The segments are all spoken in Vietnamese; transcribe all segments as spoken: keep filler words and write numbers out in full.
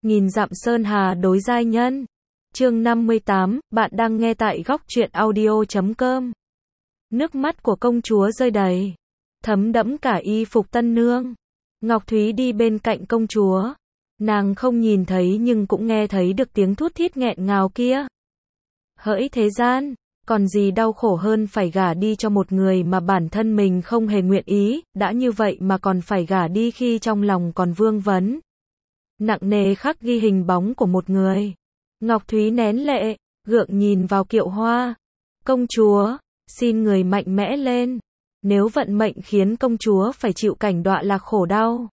nghìn dặm sơn hà đối giai nhân. Chương năm mươi tám, bạn đang nghe tại góc truyện audio chấm com. Nước mắt của công chúa rơi đầy, thấm đẫm cả y phục tân nương. Ngọc Thúy đi bên cạnh công chúa. Nàng không nhìn thấy nhưng cũng nghe thấy được tiếng thút thít nghẹn ngào kia. Hỡi thế gian, còn gì đau khổ hơn phải gả đi cho một người mà bản thân mình không hề nguyện ý, đã như vậy mà còn phải gả đi khi trong lòng còn vương vấn. Nặng nề khắc ghi hình bóng của một người. Ngọc Thúy nén lệ, gượng nhìn vào Kiệu Hoa. Công chúa, xin người mạnh mẽ lên. Nếu vận mệnh khiến công chúa phải chịu cảnh đọa lạc khổ đau,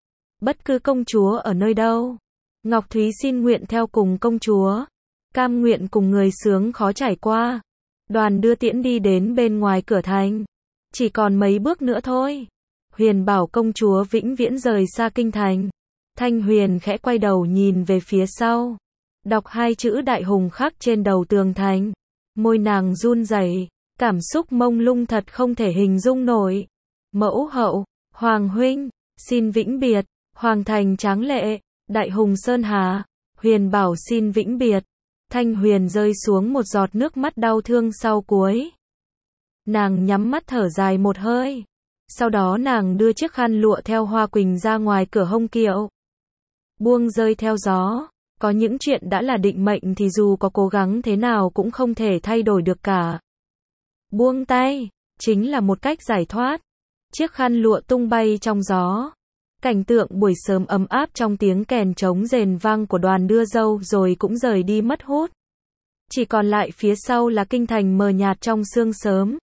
bất cứ công chúa ở nơi đâu, Ngọc Thúy xin nguyện theo cùng công chúa, cam nguyện cùng người sướng khó trải qua. Đoàn đưa tiễn đi đến bên ngoài cửa thành. Chỉ còn mấy bước nữa thôi. Huyền bảo công chúa vĩnh viễn rời xa kinh thành. Thanh Huyền khẽ quay đầu nhìn về phía sau. Đọc hai chữ đại hùng khắc trên đầu tường thành. Môi nàng run rẩy, cảm xúc mông lung thật không thể hình dung nổi. Mẫu hậu, Hoàng huynh, xin vĩnh biệt. Hoàng thành tráng lệ, đại hùng sơn hà. Huyền bảo xin vĩnh biệt. Thanh Huyền rơi xuống một giọt nước mắt đau thương sau cuối. Nàng nhắm mắt thở dài một hơi. Sau đó nàng đưa chiếc khăn lụa theo hoa quỳnh ra ngoài cửa hông kiệu. Buông rơi theo gió. Có những chuyện đã là định mệnh thì dù có cố gắng thế nào cũng không thể thay đổi được cả. Buông tay, chính là một cách giải thoát. Chiếc khăn lụa tung bay trong gió. Cảnh tượng buổi sớm ấm áp trong tiếng kèn trống rền vang của đoàn đưa dâu rồi cũng rời đi mất hút. Chỉ còn lại phía sau là kinh thành mờ nhạt trong sương sớm.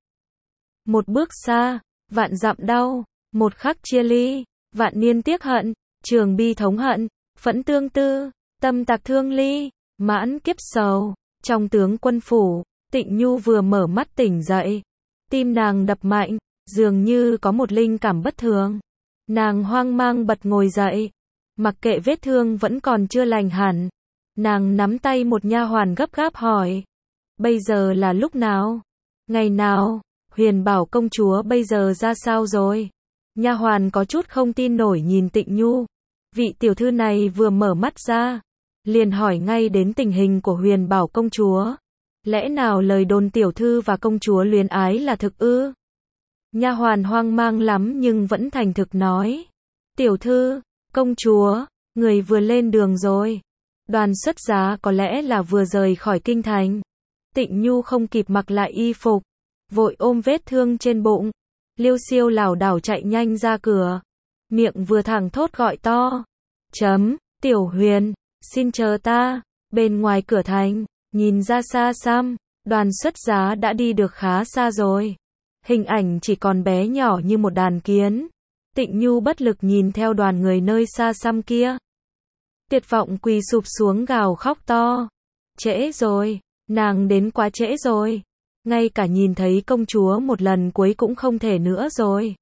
Một bước xa, vạn dặm đau, một khắc chia ly, vạn niên tiếc hận, trường bi thống hận, phẫn tương tư, tâm tạc thương ly, mãn kiếp sầu. Trong tướng quân phủ, Tịnh Nhu vừa mở mắt tỉnh dậy. Tim nàng đập mạnh, dường như có một linh cảm bất thường. Nàng hoang mang bật ngồi dậy, mặc kệ vết thương vẫn còn chưa lành hẳn. Nàng nắm tay một nha hoàn gấp gáp hỏi. Bây giờ là lúc nào? Ngày nào? Huyền bảo công chúa bây giờ ra sao rồi? Nha hoàn có chút không tin nổi nhìn Tịnh Nhu. Vị tiểu thư này vừa mở mắt ra, liền hỏi ngay đến tình hình của Huyền bảo công chúa. Lẽ nào lời đồn tiểu thư và công chúa luyến ái là thực ư? Nha hoàn hoang mang lắm nhưng vẫn thành thực nói. Tiểu thư, công chúa, người vừa lên đường rồi. Đoàn xuất giá có lẽ là vừa rời khỏi kinh thành. Tịnh Nhu không kịp mặc lại y phục, vội ôm vết thương trên bụng. Liêu xiêu lảo đảo chạy nhanh ra cửa. Miệng vừa thẳng thốt gọi to. Chấm, Tiểu Huyền, xin chờ ta. Bên ngoài cửa thành, nhìn ra xa xăm, đoàn xuất giá đã đi được khá xa rồi. Hình ảnh chỉ còn bé nhỏ như một đàn kiến. Tịnh Nhu bất lực nhìn theo đoàn người nơi xa xăm kia. Tuyệt vọng quỳ sụp xuống gào khóc to. Trễ rồi, nàng đến quá trễ rồi. Ngay cả nhìn thấy công chúa một lần cuối cũng không thể nữa rồi.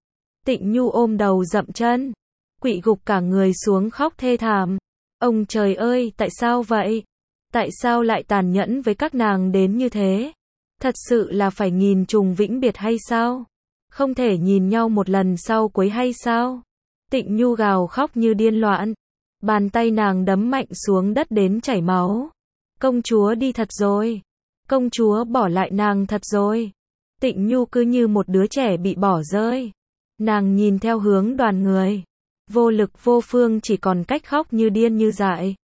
Tịnh Nhu ôm đầu dậm chân, quỵ gục cả người xuống khóc thê thảm. Ông trời ơi, tại sao vậy? Tại sao lại tàn nhẫn với các nàng đến như thế? Thật sự là phải nghìn trùng vĩnh biệt hay sao? Không thể nhìn nhau một lần sau cuối hay sao? Tịnh Nhu gào khóc như điên loạn. Bàn tay nàng đấm mạnh xuống đất đến chảy máu. Công chúa đi thật rồi. Công chúa bỏ lại nàng thật rồi. Tịnh Nhu cứ như một đứa trẻ bị bỏ rơi. Nàng nhìn theo hướng đoàn người. Vô lực vô phương chỉ còn cách khóc như điên như dại.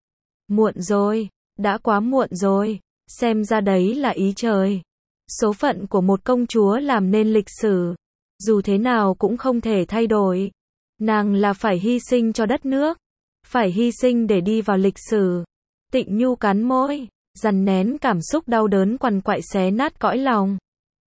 Muộn rồi, đã quá muộn rồi. Xem ra đấy là ý trời. Số phận của một công chúa làm nên lịch sử. Dù thế nào cũng không thể thay đổi. Nàng là phải hy sinh cho đất nước. Phải hy sinh để đi vào lịch sử. Tịnh Nhu cắn môi, dằn nén cảm xúc đau đớn quằn quại xé nát cõi lòng.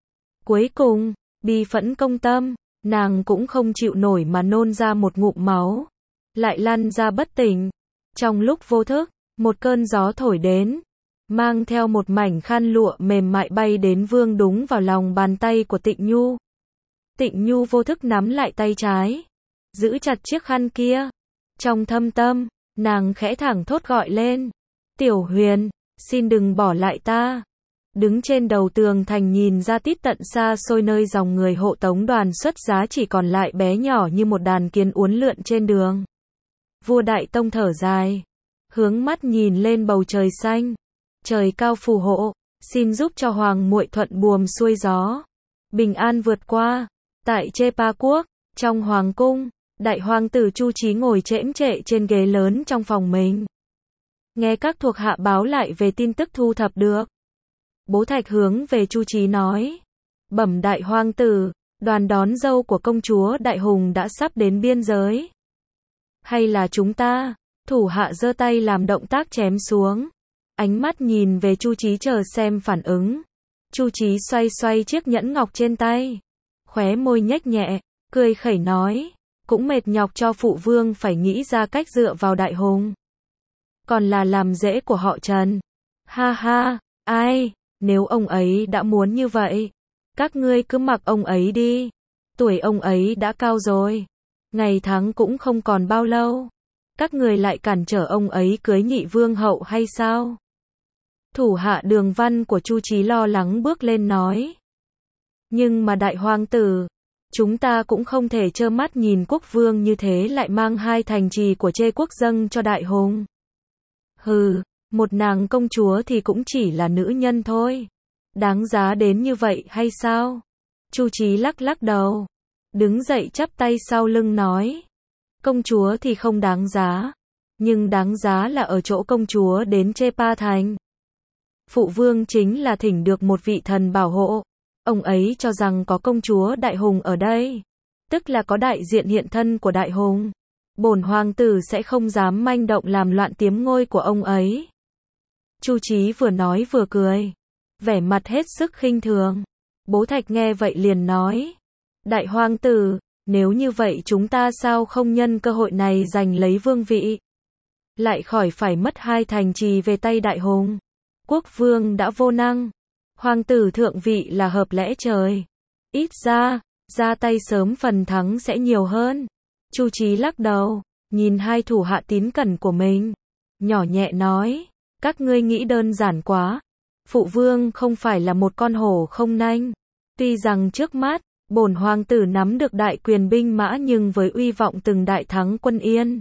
Cuối cùng, bi phẫn công tâm, nàng cũng không chịu nổi mà nôn ra một ngụm máu. Lại lăn ra bất tỉnh. Trong lúc vô thức, một cơn gió thổi đến. Mang theo một mảnh khăn lụa mềm mại bay đến vương đúng vào lòng bàn tay của Tịnh Nhu. Tịnh Nhu vô thức nắm lại tay trái, giữ chặt chiếc khăn kia. Trong thâm tâm, nàng khẽ thẳng thốt gọi lên. Tiểu Huyền, xin đừng bỏ lại ta. Đứng trên đầu tường thành nhìn ra tít tận xa xôi nơi dòng người hộ tống đoàn xuất giá chỉ còn lại bé nhỏ như một đàn kiến uốn lượn trên đường. Vua Đại Tông thở dài, hướng mắt nhìn lên bầu trời xanh. Trời cao phù hộ, xin giúp cho hoàng muội thuận buồm xuôi gió, bình an vượt qua. Tại Chepa quốc, trong hoàng cung, đại hoàng tử Chu Chí ngồi chễm chệ trên ghế lớn trong phòng mình. Nghe các thuộc hạ báo lại về tin tức thu thập được. Bố Thạch hướng về Chu Chí nói, bẩm đại hoàng tử, đoàn đón dâu của công chúa Đại Hùng đã sắp đến biên giới. Hay là chúng ta? Thủ hạ giơ tay làm động tác chém xuống. Ánh mắt nhìn về Chu Chí chờ xem phản ứng. Chu Chí xoay xoay chiếc nhẫn ngọc trên tay. Khóe môi nhếch nhẹ, cười khẩy nói, cũng mệt nhọc cho phụ vương phải nghĩ ra cách dựa vào Đại Hùng. Còn là làm rễ của họ Trần. Ha ha, ai, nếu ông ấy đã muốn như vậy, các ngươi cứ mặc ông ấy đi. Tuổi ông ấy đã cao rồi. Ngày tháng cũng không còn bao lâu. Các người lại cản trở ông ấy cưới nhị vương hậu hay sao? Thủ hạ Đường Văn của Chu Chí lo lắng bước lên nói. Nhưng mà đại hoàng tử, chúng ta cũng không thể trơ mắt nhìn quốc vương như thế lại mang hai thành trì của Chê quốc dâng cho Đại Hùng. Hừ, một nàng công chúa thì cũng chỉ là nữ nhân thôi. Đáng giá đến như vậy hay sao? Chu Chí lắc lắc đầu, đứng dậy chắp tay sau lưng nói. Công chúa thì không đáng giá, nhưng đáng giá là ở chỗ công chúa đến Chepa thành. Phụ vương chính là thỉnh được một vị thần bảo hộ. Ông ấy cho rằng có công chúa Đại Hùng ở đây, tức là có đại diện hiện thân của Đại Hùng. Bổn hoàng tử sẽ không dám manh động làm loạn tiếm ngôi của ông ấy. Chu Chí vừa nói vừa cười, vẻ mặt hết sức khinh thường. Bố Thạch nghe vậy liền nói, đại hoàng tử, nếu như vậy chúng ta sao không nhân cơ hội này giành lấy vương vị, lại khỏi phải mất hai thành trì về tay Đại Hùng. Quốc vương đã vô năng, hoàng tử thượng vị là hợp lẽ trời. Ít ra, ra tay sớm phần thắng sẽ nhiều hơn. Chu Chí lắc đầu, nhìn hai thủ hạ tín cẩn của mình, nhỏ nhẹ nói, các ngươi nghĩ đơn giản quá. Phụ vương không phải là một con hổ không nanh. Tuy rằng trước mắt, bổn hoàng tử nắm được đại quyền binh mã nhưng với uy vọng từng đại thắng quân Yên,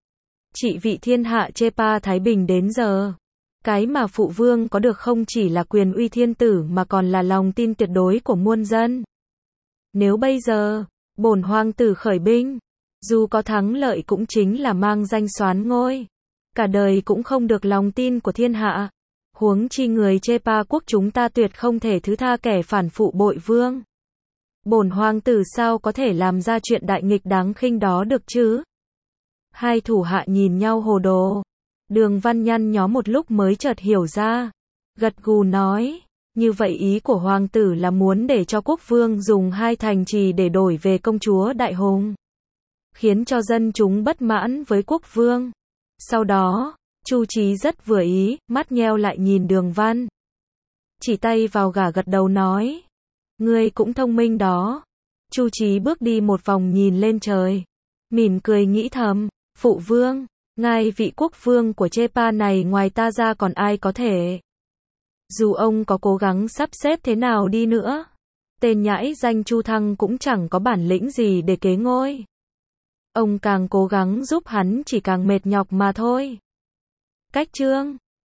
trị vị thiên hạ Chepa Thái Bình đến giờ, cái mà phụ vương có được không chỉ là quyền uy thiên tử mà còn là lòng tin tuyệt đối của muôn dân. Nếu bây giờ, bổn hoàng tử khởi binh, dù có thắng lợi cũng chính là mang danh soán ngôi, cả đời cũng không được lòng tin của thiên hạ. Huống chi người Chepa quốc chúng ta tuyệt không thể thứ tha kẻ phản phụ bội vương. Bổn hoàng tử sao có thể làm ra chuyện đại nghịch đáng khinh đó được chứ? Hai thủ hạ nhìn nhau hồ đồ. Đường Văn nhăn nhó một lúc mới chợt hiểu ra, gật gù nói, như vậy ý của hoàng tử là muốn để cho quốc vương dùng hai thành trì để đổi về công chúa Đại Hùng, khiến cho dân chúng bất mãn với quốc vương. Sau đó, Chu Chí rất vừa ý, mắt nheo lại nhìn Đường Văn, chỉ tay vào gà gật đầu nói, ngươi cũng thông minh đó. Chu Chí bước đi một vòng nhìn lên trời, mỉm cười nghĩ thầm, phụ vương, ngài vị quốc vương của Chepa này ngoài ta ra còn ai có thể. Dù ông có cố gắng sắp xếp thế nào đi nữa, tên nhãi danh Chu Thăng cũng chẳng có bản lĩnh gì để kế ngôi. Ông càng cố gắng giúp hắn chỉ càng mệt nhọc mà thôi. Cách chương